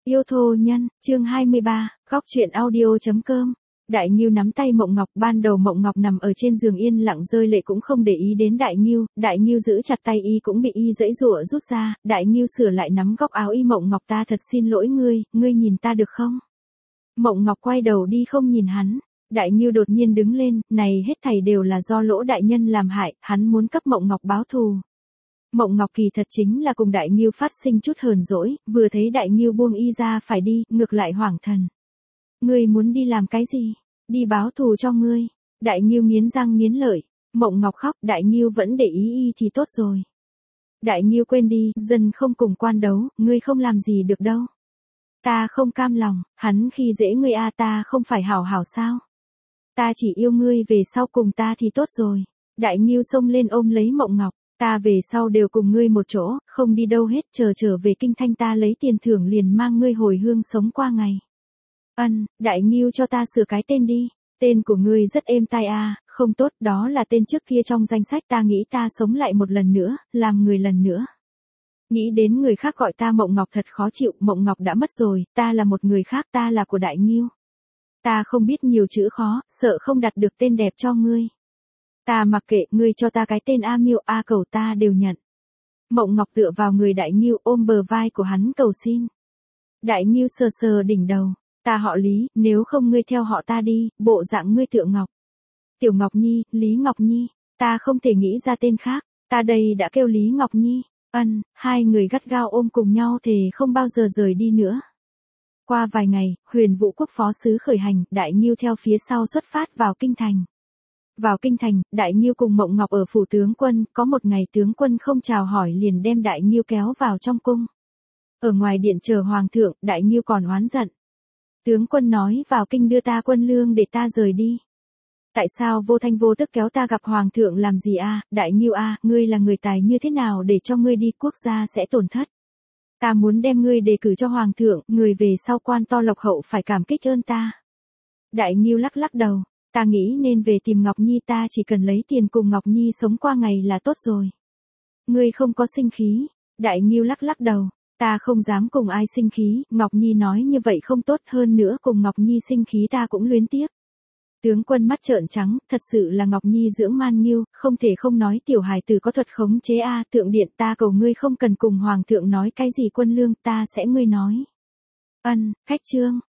Yêu thô nhân, chương 23, góc truyện audio.com. Đại Ngưu nắm tay Mộng Ngọc, ban đầu Mộng Ngọc nằm ở trên giường yên lặng rơi lệ cũng không để ý đến Đại Ngưu giữ chặt tay y cũng bị y giãy giụa rút ra, Đại Ngưu sửa lại nắm góc áo y. Mộng Ngọc, ta thật xin lỗi ngươi nhìn ta được không? Mộng Ngọc quay đầu đi không nhìn hắn. Đại Ngưu đột nhiên đứng lên, này hết thảy đều là do Lỗ đại nhân làm hại, hắn muốn cấp Mộng Ngọc báo thù. Mộng Ngọc kỳ thật chính là cùng Đại Ngưu phát sinh chút hờn dỗi, vừa thấy Đại Ngưu buông y ra phải đi, ngược lại hoảng thần. Ngươi muốn đi làm cái gì? Đi báo thù cho ngươi. Đại Ngưu nghiến răng nghiến lợi. Mộng Ngọc khóc, Đại Ngưu vẫn để ý y thì tốt rồi. Đại Ngưu quên đi, dân không cùng quan đấu, ngươi không làm gì được đâu. Ta không cam lòng, hắn khi dễ ngươi ta không phải hảo hảo sao? Ta chỉ yêu ngươi về sau cùng ta thì tốt rồi. Đại Ngưu xông lên ôm lấy Mộng Ngọc. Ta về sau đều cùng ngươi một chỗ, không đi đâu hết, trở về Kinh Thanh ta lấy tiền thưởng liền mang ngươi hồi hương sống qua ngày. Đại Ngưu cho ta sửa cái tên đi. Tên của ngươi rất êm tai không tốt, đó là tên trước kia trong danh sách, ta nghĩ ta sống lại một lần nữa, làm người lần nữa. Nghĩ đến người khác gọi ta Mộng Ngọc thật khó chịu, Mộng Ngọc đã mất rồi, ta là một người khác, ta là của Đại Ngưu. Ta không biết nhiều chữ khó, sợ không đặt được tên đẹp cho ngươi. Ta mặc kệ, ngươi cho ta cái tên A Miêu, A Cầu ta đều nhận. Mộng Ngọc tựa vào người Đại Ngưu ôm bờ vai của hắn cầu xin. Đại Ngưu sờ sờ đỉnh đầu. Ta họ Lý, nếu không ngươi theo họ ta đi, bộ dạng ngươi tựa Ngọc. Tiểu Ngọc Nhi, Lý Ngọc Nhi, ta không thể nghĩ ra tên khác, ta đây đã kêu Lý Ngọc Nhi. Hai người gắt gao ôm cùng nhau thề không bao giờ rời đi nữa. Qua vài ngày, Huyền Vũ quốc phó sứ khởi hành, Đại Ngưu theo phía sau xuất phát vào Kinh Thành. Vào Kinh Thành, Đại Ngưu cùng Mộng Ngọc ở phủ tướng quân, có một ngày tướng quân không chào hỏi liền đem Đại Ngưu kéo vào trong cung. Ở ngoài điện chờ hoàng thượng, Đại Ngưu còn oán giận. Tướng quân nói vào kinh đưa ta quân lương để ta rời đi. Tại sao vô thanh vô tức kéo ta gặp hoàng thượng làm gì Đại Ngưu ngươi là người tài như thế nào để cho ngươi đi, quốc gia sẽ tổn thất. Ta muốn đem ngươi đề cử cho hoàng thượng, người về sau quan to lộc hậu phải cảm kích ơn ta. Đại Ngưu lắc lắc đầu. Ta nghĩ nên về tìm Ngọc Nhi, ta chỉ cần lấy tiền cùng Ngọc Nhi sống qua ngày là tốt rồi. Ngươi không có sinh khí. Đại Ngưu lắc lắc đầu. Ta không dám cùng ai sinh khí, Ngọc Nhi nói như vậy không tốt, hơn nữa cùng Ngọc Nhi sinh khí ta cũng luyến tiếc. Tướng quân mắt trợn trắng, thật sự là Ngọc Nhi dưỡng man nghiêu, không thể không nói tiểu hài tử có thuật khống chế Thượng điện, ta cầu ngươi không cần cùng hoàng thượng nói cái gì quân lương, ta sẽ ngươi nói. Khách trương,